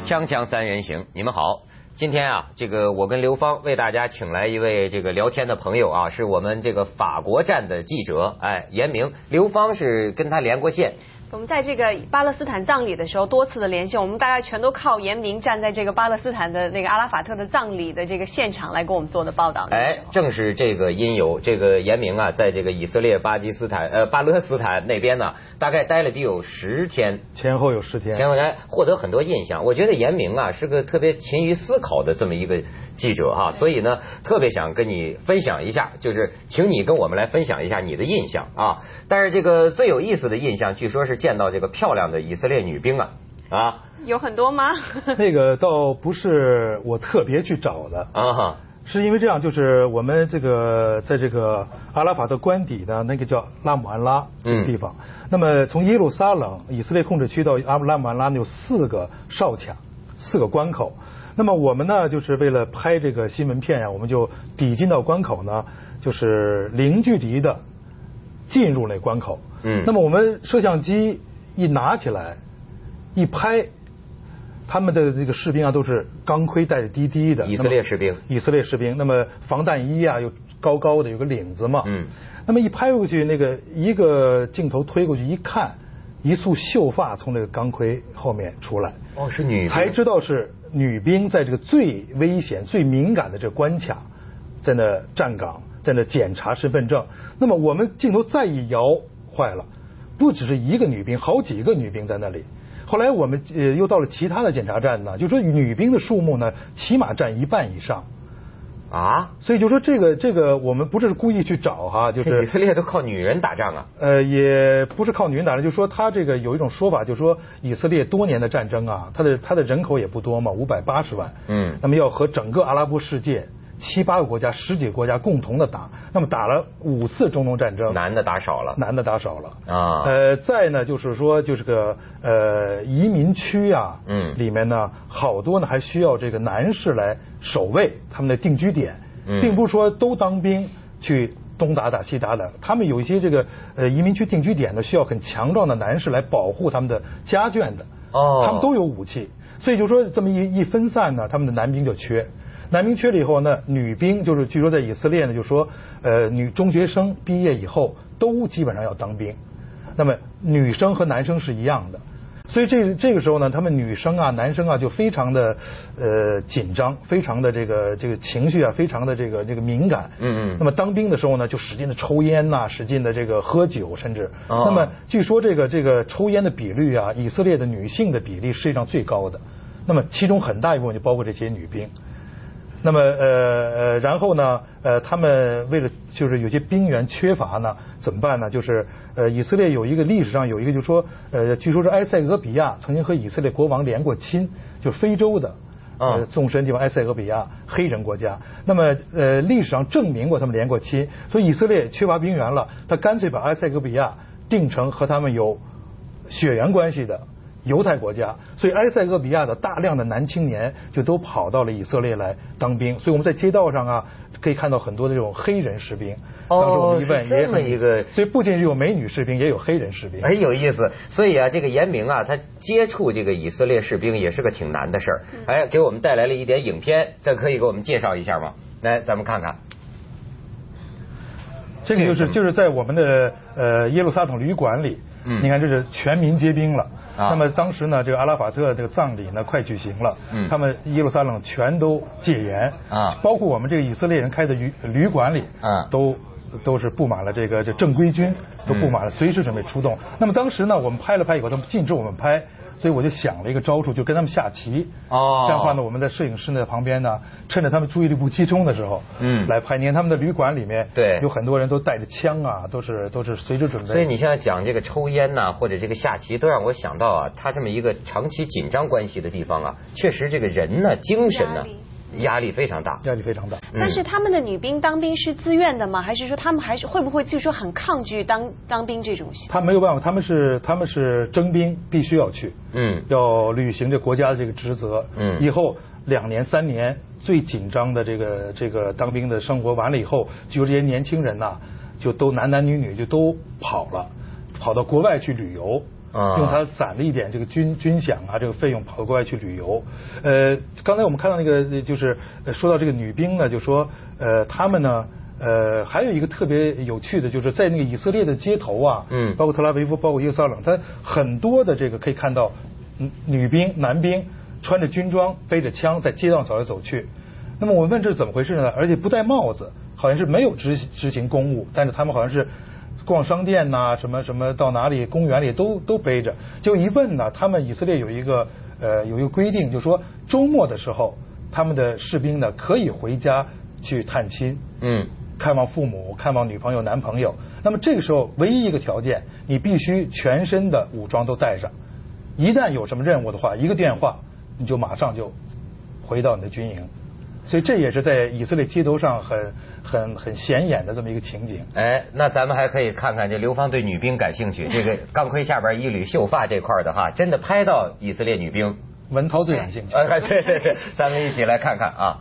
锵锵三人行，你们好。今天啊，这个我跟刘芳为大家请来一位这个聊天的朋友啊，是我们这个法国站的记者，严明。刘芳是跟他连过线。 我们在这个巴勒斯坦葬礼的时候多次的连线，我们大概全都靠严明站在这个巴勒斯坦的那个阿拉法特的葬礼的这个现场来给我们做的报道。 正是这个因由，这个严明啊，在这个以色列、巴勒斯坦那边呢，大概待了得有10天， 前后有10天， 前后来获得很多印象。我觉得严明啊是个特别勤于思考的这么一个记者哈，所以呢特别想跟你分享一下，就是请你跟我们来分享一下你的印象啊。但是这个最有意思的印象，据说是见到这个漂亮的以色列女兵啊， 有很多吗？ 那个倒不是我特别去找的啊，是因为这样，就是我们这个在这个阿拉法特官邸的那个叫拉姆安拉这个地方，那么从耶路撒冷以色列控制区到拉姆安拉有4个哨卡，4个关口。那么我们呢，就是为了拍这个新闻片呀，我们就抵近到关口呢，就是零距离的进入那关口。那么我们摄像机一拿起来一拍，他们的这个士兵啊都是钢盔带着低低的， 以色列士兵。 那么防弹衣啊又高高的，有个领子嘛。那么一拍过去，那个一个镜头推过去一看，一束秀发从这个钢盔后面出来。 是女兵。 才知道是女兵在这个最危险、最敏感的这个关卡，在那站岗，在那检查身份证。那么我们镜头再一摇，坏了，不只是一个女兵，好几个女兵在那里。后来我们又到了其他的检查站呢，就说女兵的数目呢，起码占1半以上。所以就说这个我们不是故意去找哈，就是以色列都靠女人打仗啊。 也不是靠女人打仗，就说他这个有一种说法，就说以色列多年的战争啊，他的人口也不多嘛，580万。那么要和整个阿拉伯世界7、8个国家、10几个国家共同的打，那么打了5次中东战争， 男的打少了啊。再呢就是说就是个移民区啊，里面呢好多呢还需要这个男士来守卫他们的定居点，并不是说都当兵去东打打西打打，他们有一些这个移民区定居点呢需要很强壮的男士来保护他们的家眷的，他们都有武器，所以就说这么一分散呢，他们的男兵就缺。男兵缺了以后呢，女兵就是据说在以色列呢，就说女中学生毕业以后都基本上要当兵，那么女生和男生是一样的，所以这个时候呢，他们女生啊、男生啊就非常的紧张，非常的这个情绪啊，非常的这个敏感。那么当兵的时候呢，就使劲的抽烟呐，使劲的这个喝酒，甚至那么据说这个抽烟的比率啊，以色列的女性的比例是世界上最高的，那么其中很大一部分就包括这些女兵。那么然后呢他们为了就是有些兵员缺乏呢，怎么办呢？就是以色列有一个历史上有一个，就是说据说是埃塞俄比亚曾经和以色列国王连过亲，就非洲的纵深地方埃塞俄比亚黑人国家。那么历史上证明过他们连过亲，所以以色列缺乏兵员了，他干脆把埃塞俄比亚定成和他们有血缘关系的犹太国家，所以埃塞俄比亚的大量的男青年就都跑到了以色列来当兵，所以我们在街道上啊可以看到很多的这种黑人士兵。当时我们一问也很一个， 所以不仅是有美女士兵，也有黑人士兵。 有意思。所以啊，这个严明啊，他接触这个以色列士兵也是个挺难的事儿。给我们带来了一点影片，这可以给我们介绍一下吗？来，咱们看看。 这个就是在我们的耶路撒冷旅馆里，你看这是全民皆兵了。那么当时呢，这个阿拉法特这个葬礼呢快举行了，他们耶路撒冷全都戒严包括我们这个以色列人开的旅馆里都是布满了这正规军，都布满了，随时准备出动。那么当时呢，我们拍了拍以后，他们禁止我们拍，所以我就想了一个招数，就跟他们下棋。这样的话呢，我们的摄影师呢在旁边呢，趁着他们注意力不集中的时候，来拍。你看他们的旅馆里面，有很多人都带着枪啊，都是随时准备。 所以你现在讲这个抽烟呐，或者这个下棋，都让我想到啊，他这么一个长期紧张关系的地方啊，确实这个人呢，精神呢。压力非常大。 但是他们的女兵当兵是自愿的吗？还是说他们还是会不会就是说很抗拒当兵这种？ 他没有办法，他们是征兵，必须要去，要履行这国家的这个职责。以后2年3年最紧张的这个当兵的生活完了以后，就这些年轻人呐，就都男女就都跑到国外去旅游。 用他攒了一点这个军饷啊这个费用跑到国外去旅游。刚才我们看到那个就是说到这个女兵呢，就说他们呢。还有一个特别有趣的，就是在那个以色列的街头啊，包括特拉维夫，包括耶路撒冷，它很多的这个可以看到，女兵、男兵穿着军装，背着枪，在街道上走来走去。那么我问这是怎么回事呢？而且不戴帽子，好像是没有执行公务，但是他们好像是逛商店呐、什么到哪里公园里都背着。就一问呢，他们以色列有一个规定，就是说周末的时候，他们的士兵呢可以回家去探亲。看望父母，看望女朋友、男朋友。那么这个时候，唯一一个条件，你必须全身的武装都带上。一旦有什么任务的话，一个电话，你就马上就回到你的军营。所以这也是在以色列街头上很显眼的这么一个情景。 哎，那咱们还可以看看这刘芳对女兵感兴趣，这个钢盔下边一缕秀发这块的哈，真的拍到以色列女兵。 文涛最感兴趣。 对，咱们一起来看看啊。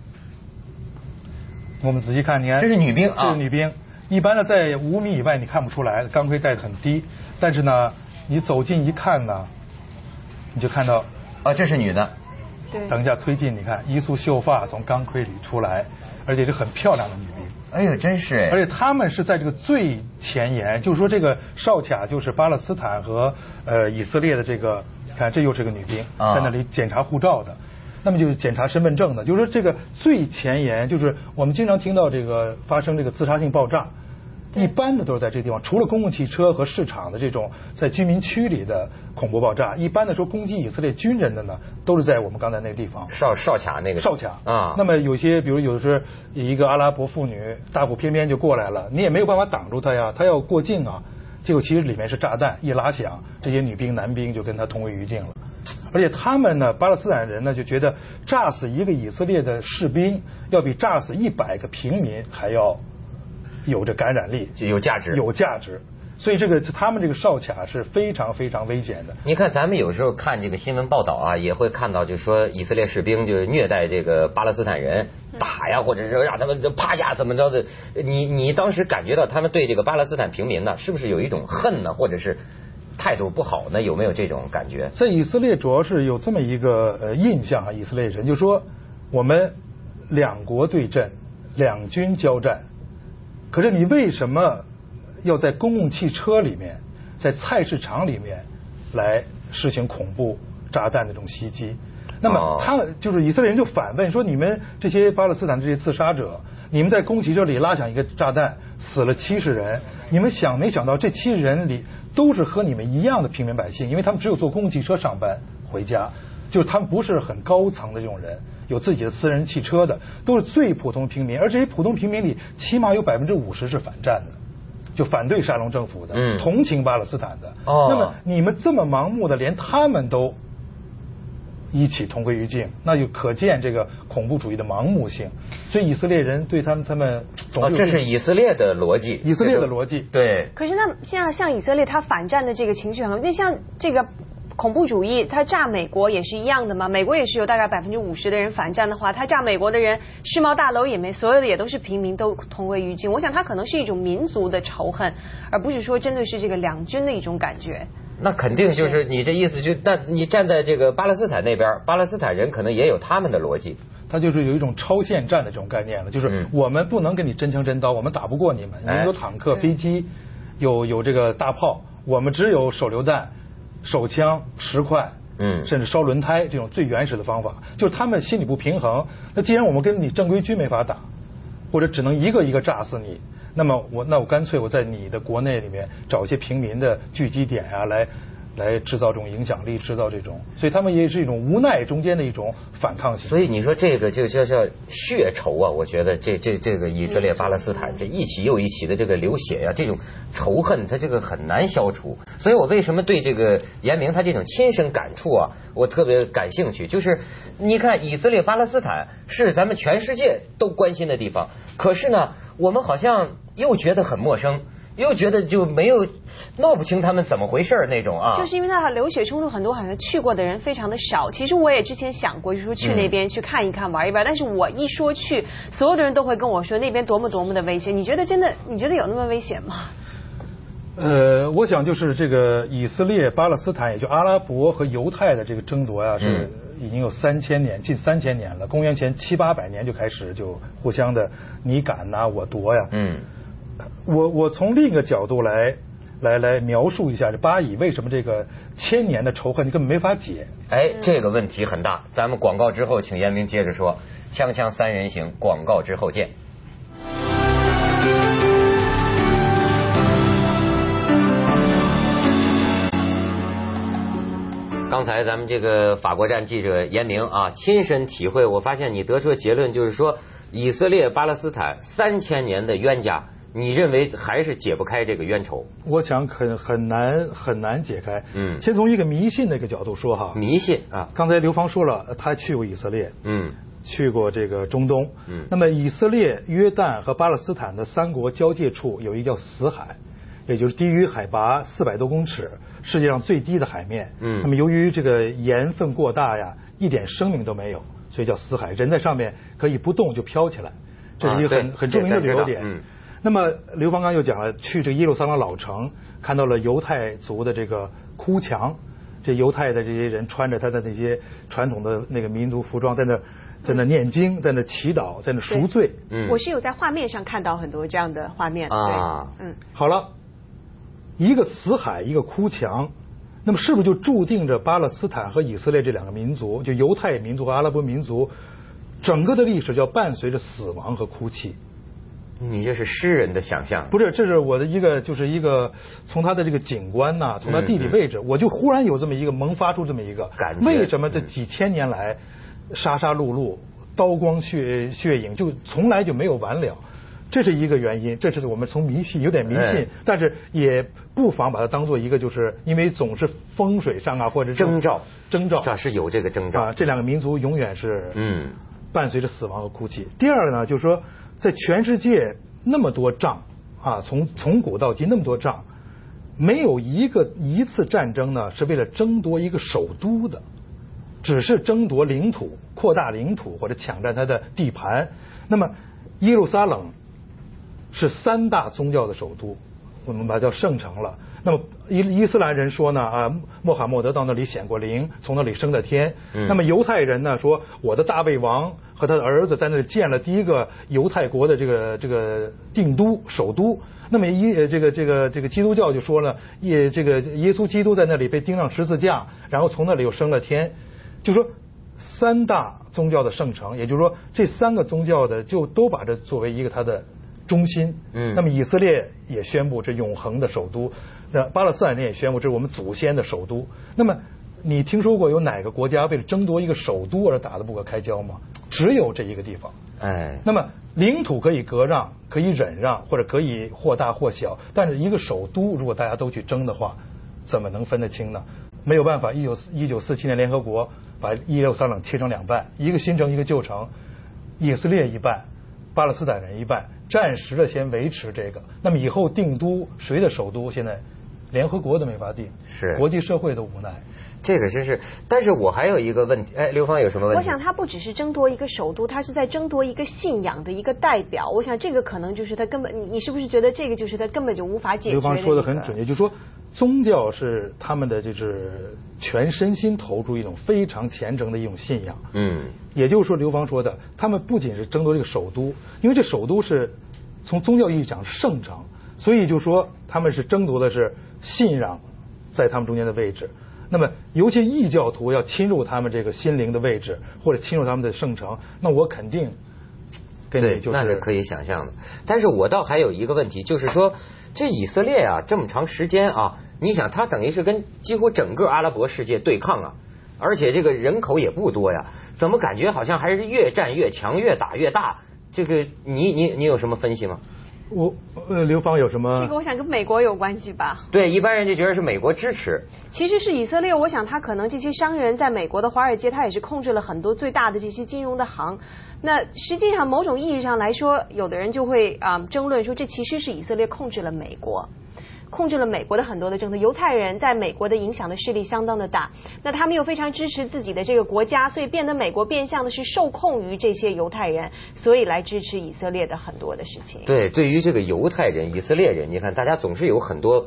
我们仔细看，你看， 这是女兵啊， 这是女兵。一般的在5米以外你看不出来，钢盔戴得很低。但是呢，你走近一看呢，你就看到， 这是女的。 对。 等一下推进，你看一束秀发从钢盔里出来，而且是很漂亮的女兵。 哎呦，真是！ 而且他们是在这个最前沿，就是说这个哨卡就是巴勒斯坦和以色列的这个，看这又是个女兵，在那里检查护照的。那么就是检查身份证的，就是说这个最前沿，就是我们经常听到这个发生这个自杀性爆炸，一般的都是在这个地方，除了公共汽车和市场的这种在居民区里的恐怖爆炸，一般的说攻击以色列军人的呢，都是在我们刚才那个地方。 哨卡那个。 哨卡啊。那么有些，比如有的是一个阿拉伯妇女大步翩翩就过来了，你也没有办法挡住她呀，她要过境啊，结果其实里面是炸弹，一拉响，这些女兵男兵就跟她同归于尽了。而且他们呢，巴勒斯坦人呢就觉得炸死一个以色列的士兵，要比炸死100个平民还要有着感染力， 有价值。 所以他们这个哨卡是非常非常危险的。 你看，咱们有时候看这个新闻报道啊，也会看到，就说以色列士兵就虐待这个巴勒斯坦人，打呀，或者是让他们趴下怎么着的。你当时感觉到他们对这个巴勒斯坦平民呢，是不是有一种恨呢，或者是态度不好呢？有没有这种感觉？ 在以色列主要是有这么一个印象啊，以色列人就说我们两国对阵，两军交战，可是你为什么要在公共汽车里面，在菜市场里面来实行恐怖炸弹的这种袭击？那么他就是以色列人就反问说，你们这些巴勒斯坦这些自杀者，你们在公共汽车里拉响一个炸弹，死了70人，你们没想到这70人里都是和你们一样的平民百姓，因为他们只有坐公共汽车上班回家，就是他们不是很高层的这种人，有自己的私人汽车的，都是最普通的平民，而这些普通平民里起码有50%是反战的，就反对沙龙政府的，同情巴勒斯坦的。那么你们这么盲目的，连他们都一起同归于尽，那就可见这个恐怖主义的盲目性。所以以色列人对他们这是以色列的逻辑， 以色列的逻辑。 对。 可是那现在像以色列，他反战的这个情绪很，那像这个恐怖主义，他炸美国也是一样的吗？美国也是有大概50%的人反战的话，他炸美国的人，世贸大楼也没，所有的也都是平民，都同归于尽。我想他可能是一种民族的仇恨，而不是说针对是这个两军的一种感觉。 那肯定就是你这意思但你站在这个巴勒斯坦那边，巴勒斯坦人可能也有他们的逻辑。 他就是有一种超限战的这种概念了，就是我们不能跟你真枪真刀，我们打不过你们，你们有坦克、飞机，有这个大炮，我们只有手榴弹、手枪、石块，甚至烧轮胎这种最原始的方法。就是他们心里不平衡，那既然我们跟你正规军没法打，或者只能一个一个炸死你，那么我干脆我在你的国内里面找一些平民的聚集点啊，来制造这种影响力，制造这种，所以他们也是一种无奈中间的一种反抗性。 所以你说这个就叫血仇啊！我觉得这个以色列巴勒斯坦这一起又一起的这个流血呀，这种仇恨它这个很难消除。所以我为什么对这个严明他这种亲身感触啊，我特别感兴趣。就是你看以色列巴勒斯坦是咱们全世界都关心的地方，可是呢，我们好像又觉得很陌生。又觉得就没有闹不清他们怎么回事那种啊， 就是因为他流血冲突很多，好像去过的人非常的少。其实我也之前想过，就是说去那边去看一看、玩一玩，但是我一说去，所有的人都会跟我说那边多么多么的危险。你觉得有那么危险吗？ 我想就是这个以色列、巴勒斯坦，也就阿拉伯和犹太的这个争夺呀，是已经有3000年，近3000年了。公元前700-800年就开始就互相的你赶呐，我夺呀。我从另一个角度来描述一下这巴以为什么这个1000年的仇恨你根本没法解。 哎，这个问题很大。咱们广告之后，请严明接着说。锵锵三人行，广告之后见。刚才咱们这个法国站记者严明啊，亲身体会，我发现你得出的结论就是说，以色列巴勒斯坦3000年的冤家，你认为还是解不开这个冤仇？ 我想很难解开。先从一个迷信的一个角度说哈。 迷信啊， 刚才刘芳说了，他去过以色列，去过这个中东，那么以色列、约旦和巴勒斯坦的3国交界处有一个叫死海，也就是低于海拔400多公尺，世界上最低的海面。那么由于这个盐分过大呀，一点生命都没有，所以叫死海。人在上面可以不动就飘起来，这是一个很著名的旅游点。那么刘芳刚又讲了，去这个耶路撒冷老城，看到了犹太族的这个哭墙，这犹太的这些人穿着他的那些传统的那个民族服装，在那念经，在那祈祷，在那赎罪。 我是有在画面上看到很多这样的画面。 好了，一个死海，一个哭墙，那么是不是就注定着巴勒斯坦和以色列这2个民族，就犹太民族和阿拉伯民族，整个的历史就要伴随着死亡和哭泣？ 你这是诗人的想象。 不是，这是我的就是一个从他的这个景观呐，从他地理位置，我就忽然有这么一个萌发出这么一个感觉。 为什么这几千年来杀杀戮戮、刀光血影就从来就没有完了？这是一个原因，这是我们从有点迷信，但是也不妨把它当做一个，就是因为总是风水上啊，或者征兆， 这是有这个征兆。 这2个民族永远是伴随着死亡和哭泣。第二个呢，就是说在全世界那么多仗啊，从古到今那么多仗，没有一次战争呢是为了争夺一个首都的，只是争夺领土、扩大领土或者抢占它的地盘。那么耶路撒冷是3大宗教的首都，我们把它叫圣城了。那么伊斯兰人说呢，穆罕默德到那里显过灵，从那里升的天。那么犹太人呢说，我的大卫王和他的儿子在那里建了第一个犹太国的这个定都首都。那么这个基督教就说了，这个耶稣基督在那里被钉上十字架，然后从那里又升了天。就说3大宗教的圣城，也就是说这3个宗教的就都把这作为一个它的中心。那么以色列也宣布这永恒的首都，巴勒斯坦人也宣布这是我们祖先的首都。那么你听说过有哪个国家为了争夺一个首都而打得不可开交吗？只有这一个地方。那么领土可以割让，可以忍让，或者可以或大或小，但是一个首都如果大家都去争的话，怎么能分得清呢？没有办法。1947年联合国把耶路撒冷切成2半，一个新城一个旧城，以色列一半，巴勒斯坦人一半，暂时的先维持这个。那么以后定都谁的首都，现在联合国都没法定， 是国际社会的无奈。 这个真是，但是我还有一个问题，刘芳有什么问题？ 我想他不只是争夺一个首都，他是在争夺一个信仰的一个代表。我想这个可能就是他根本，你是不是觉得这个就是他根本就无法解决的？ 刘芳说的很准确，就是说宗教是他们的就是全身心投入一种非常虔诚的一种信仰。也就是说刘芳说的，他们不仅是争夺这个首都，因为这首都是从宗教意义讲圣城，所以就说他们是争夺的是信仰在他们中间的位置。那么尤其异教徒要侵入他们这个心灵的位置，或者侵入他们的圣城，那我肯定跟你就是那是可以想象的。但是我倒还有一个问题，就是说这以色列啊这么长时间啊，你想他等于是跟几乎整个阿拉伯世界对抗啊，而且这个人口也不多呀，怎么感觉好像还是越战越强，越打越大？这个你有什么分析吗？ 刘芳有什么？ 这个我想跟美国有关系吧。 对，一般人就觉得是美国支持。 其实是以色列，我想他可能这些商人在美国的华尔街，他也是控制了很多最大的这些金融的行。那实际上某种意义上来说，有的人就会争论说，这其实是以色列控制了美国。控制了美国的很多的政策，犹太人在美国的影响的势力相当的大，那他们又非常支持自己的这个国家，所以变得美国变相的是受控于这些犹太人，所以来支持以色列的很多的事情。 对，对于这个犹太人、以色列人，你看大家总是有很多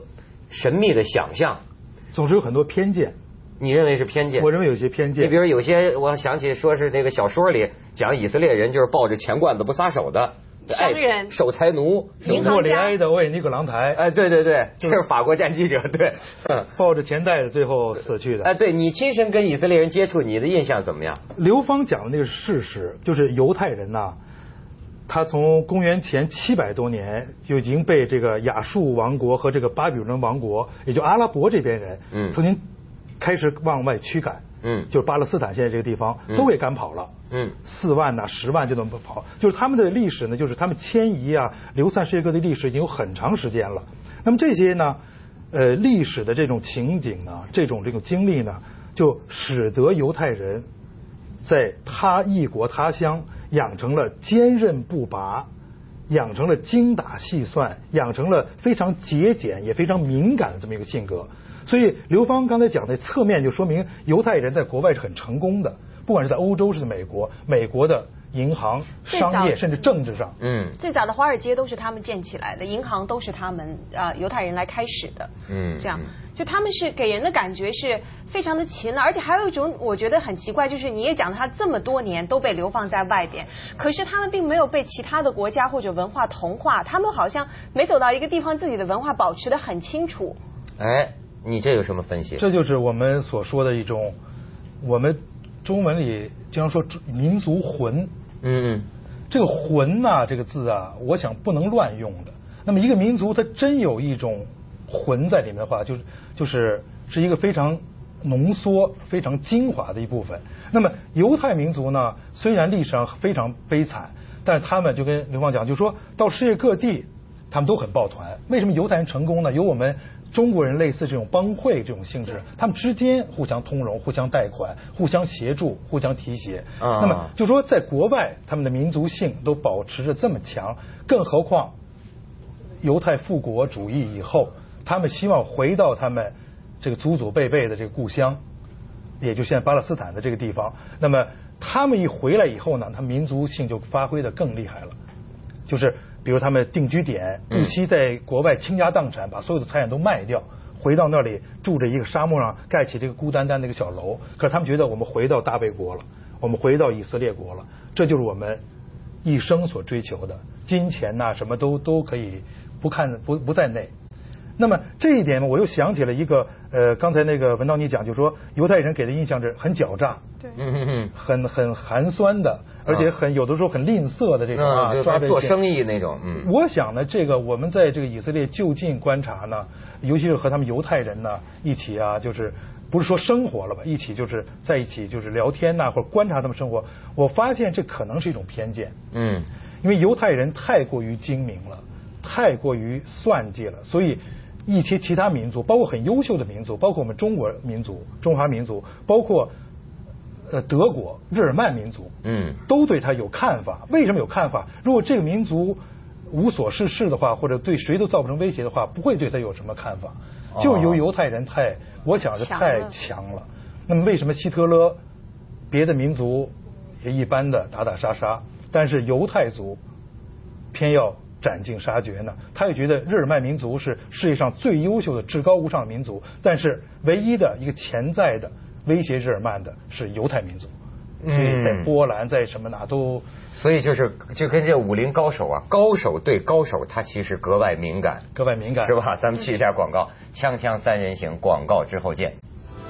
神秘的想象， 总是有很多偏见。 你认为是偏见？ 我认为有些偏见。 你比如有些，我想起说是那个小说里讲以色列人就是抱着钱罐子不撒手的商人、 守财奴， 莫里埃的为尼格朗台。 哎，对对对，这是法国战记者，对， 抱着钱袋子最后死去的。 哎，对，你亲身跟以色列人接触，你的印象怎么样？ 刘芳讲的那个是事实，就是犹太人呐，他从公元前700多年就已经被这个亚述王国和这个巴比伦王国，也就阿拉伯这边人，曾经开始往外驱赶，就是巴勒斯坦现在这个地方都给赶跑了，4万呐、10万就这么跑，就是他们的历史呢，就是他们迁移啊、流散世界各地历史已经有很长时间了。那么这些呢，历史的这种情景呢，这种经历呢，就使得犹太人在异国他乡养成了坚韧不拔，养成了精打细算，养成了非常节俭也非常敏感的这么一个性格。所以刘芳刚才讲的侧面就说明犹太人在国外是很成功的，不管是在欧洲是在美国的银行、商业甚至政治上， 最早的华尔街都是他们建起来的，银行都是他们犹太人来开始的，这样就他们是给人的感觉是非常的勤劳，而且还有一种我觉得很奇怪，就是你也讲他这么多年都被流放在外边，可是他们并没有被其他的国家或者文化同化，他们好像每走到一个地方，自己的文化保持得很清楚。 哎，你这有什么分析？ 这就是我们所说的一种，我们中文里经常说民族魂。这个魂呐，这个字啊，我想不能乱用的。那么一个民族它真有一种魂在里面的话，就是一个非常浓缩、非常精华的一部分。那么犹太民族呢，虽然历史上非常悲惨，但是他们就跟刘芳讲，就说到世界各地，他们都很抱团。为什么犹太人成功呢？有我们中国人类似这种帮会这种性质，他们之间互相通融、互相贷款、互相协助、互相提携。那么就说在国外，他们的民族性都保持着这么强，更何况犹太复国主义以后，他们希望回到他们这个祖祖辈辈的这个故乡，也就现在巴勒斯坦的这个地方。那么他们一回来以后呢，他们民族性就发挥得更厉害了，就是比如他们定居点不惜在国外倾家荡产，把所有的财产都卖掉，回到那里住着一个沙漠上盖起这个孤单单的一个小楼。可是他们觉得我们回到大卫国了，我们回到以色列国了，这就是我们一生所追求的，金钱呐、什么都可以不在内。那么这一点呢，我又想起了一个刚才那个文道你讲，就说犹太人给的印象是很狡诈， 对， 很寒酸的，而且有的时候很吝啬的这种抓做生意那种。 我想呢，这个我们在这个以色列就近观察呢，尤其是和他们犹太人呢一起啊，就是不是说生活了吧，一起就是在一起就是聊天呐，或者观察他们生活，我发现这可能是一种偏见。因为犹太人太过于精明了，太过于算计了，所以一些其他民族，包括很优秀的民族，包括我们中国民族、中华民族，包括德国日耳曼民族，都对他有看法。为什么有看法？如果这个民族无所事事的话，或者对谁都造不成威胁的话，不会对他有什么看法。就由犹太人我想是太强了。那么为什么希特勒别的民族也一般的打打杀杀，但是犹太族偏要斩尽杀绝呢？他也觉得日耳曼民族是世界上最优秀的至高无上的民族，但是唯一的一个潜在的威胁日耳曼的是犹太民族。所以在波兰在什么哪都， 所以就跟这武林高手啊，高手对高手他其实格外敏感是吧？咱们去一下广告，锵锵三人行，广告之后见。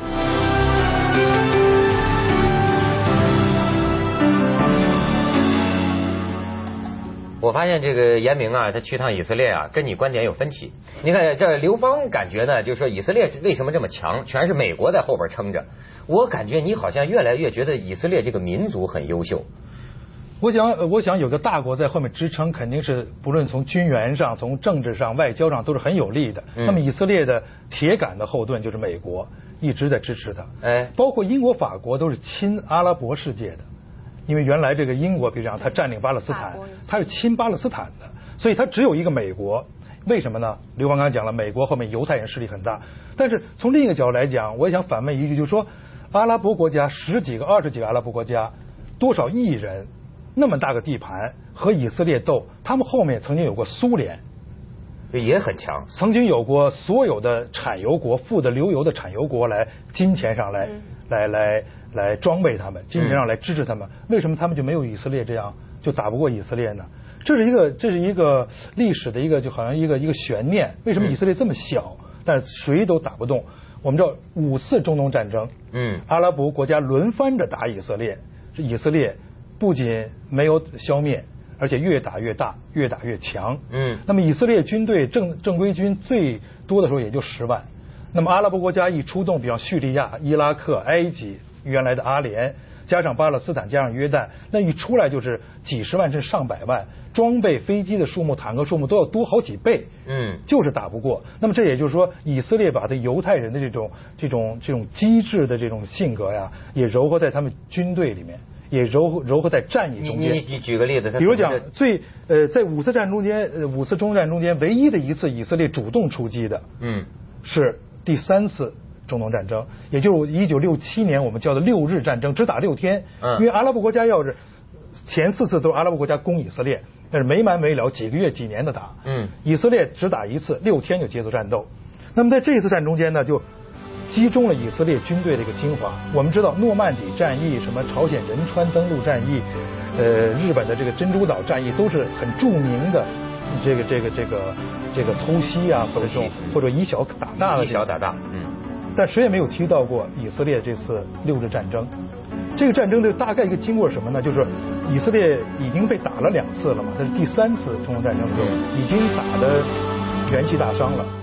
我发现这个严明啊，他去趟以色列啊，跟你观点有分歧。你看这刘芳感觉呢，就说以色列为什么这么强，全是美国在后边撑着。我感觉你好像越来越觉得以色列这个民族很优秀。 我想有个大国在后面支撑，肯定是不论从军援上、从政治上、外交上都是很有利的。那么以色列的铁杆的后盾就是美国，一直在支持他。包括英国、法国都是亲阿拉伯世界的。因为原来这个英国，比如讲他占领巴勒斯坦，他是亲巴勒斯坦的，所以他只有一个美国。为什么呢？刘芳刚才讲了，美国后面犹太人势力很大。但是从另一个角度来讲，我也想反问一句，就是说阿拉伯国家10几个、20几个阿拉伯国家，多少亿人，那么大个地盘和以色列斗，他们后面曾经有过苏联， 也很强。 曾经有过所有的产油国、富的流油的产油国来金钱上来装备他们，金钱上来支持他们。为什么他们就没有以色列这样就打不过以色列呢？这是一个历史的一个就好像一个悬念。为什么以色列这么小，但是谁都打不动？我们知道5次中东战争，阿拉伯国家轮番着打以色列，以色列不仅没有消灭，而且越打越大，越打越强。那么以色列军队正规军最多的时候也就10万，那么阿拉伯国家一出动，比方叙利亚、伊拉克、埃及、原来的阿联，加上巴勒斯坦，加上约旦，那一出来就是几十万甚至上百万，装备、飞机的数目、坦克数目都要多好几倍。就是打不过。那么这也就是说，以色列把这犹太人的这种机智的这种性格呀，也糅合在他们军队里面。也糅合在战役中间。 你举个例子， 比如讲在5次战中间，5次中战中间，唯一的一次以色列主动出击的，是第3次中东战争，也就是1967年我们叫的6日战争，只打6天。因为阿拉伯国家要是前4次都是阿拉伯国家攻以色列，但是没完没了，几个月、几年的打。以色列只打1次，6天就结束战斗。那么在这一次战中间呢，就击中了以色列军队的一个精华。我们知道诺曼底战役、什么朝鲜仁川登陆战役、日本的这个珍珠岛战役都是很著名的这个偷袭啊，或者以小打大的。 以小打大。 但谁也没有提到过以色列这次6日战争。这个战争的大概一个经过什么呢？就是以色列已经被打了2次了嘛，这是第3次中东战争的时候，已经打得元气大伤了。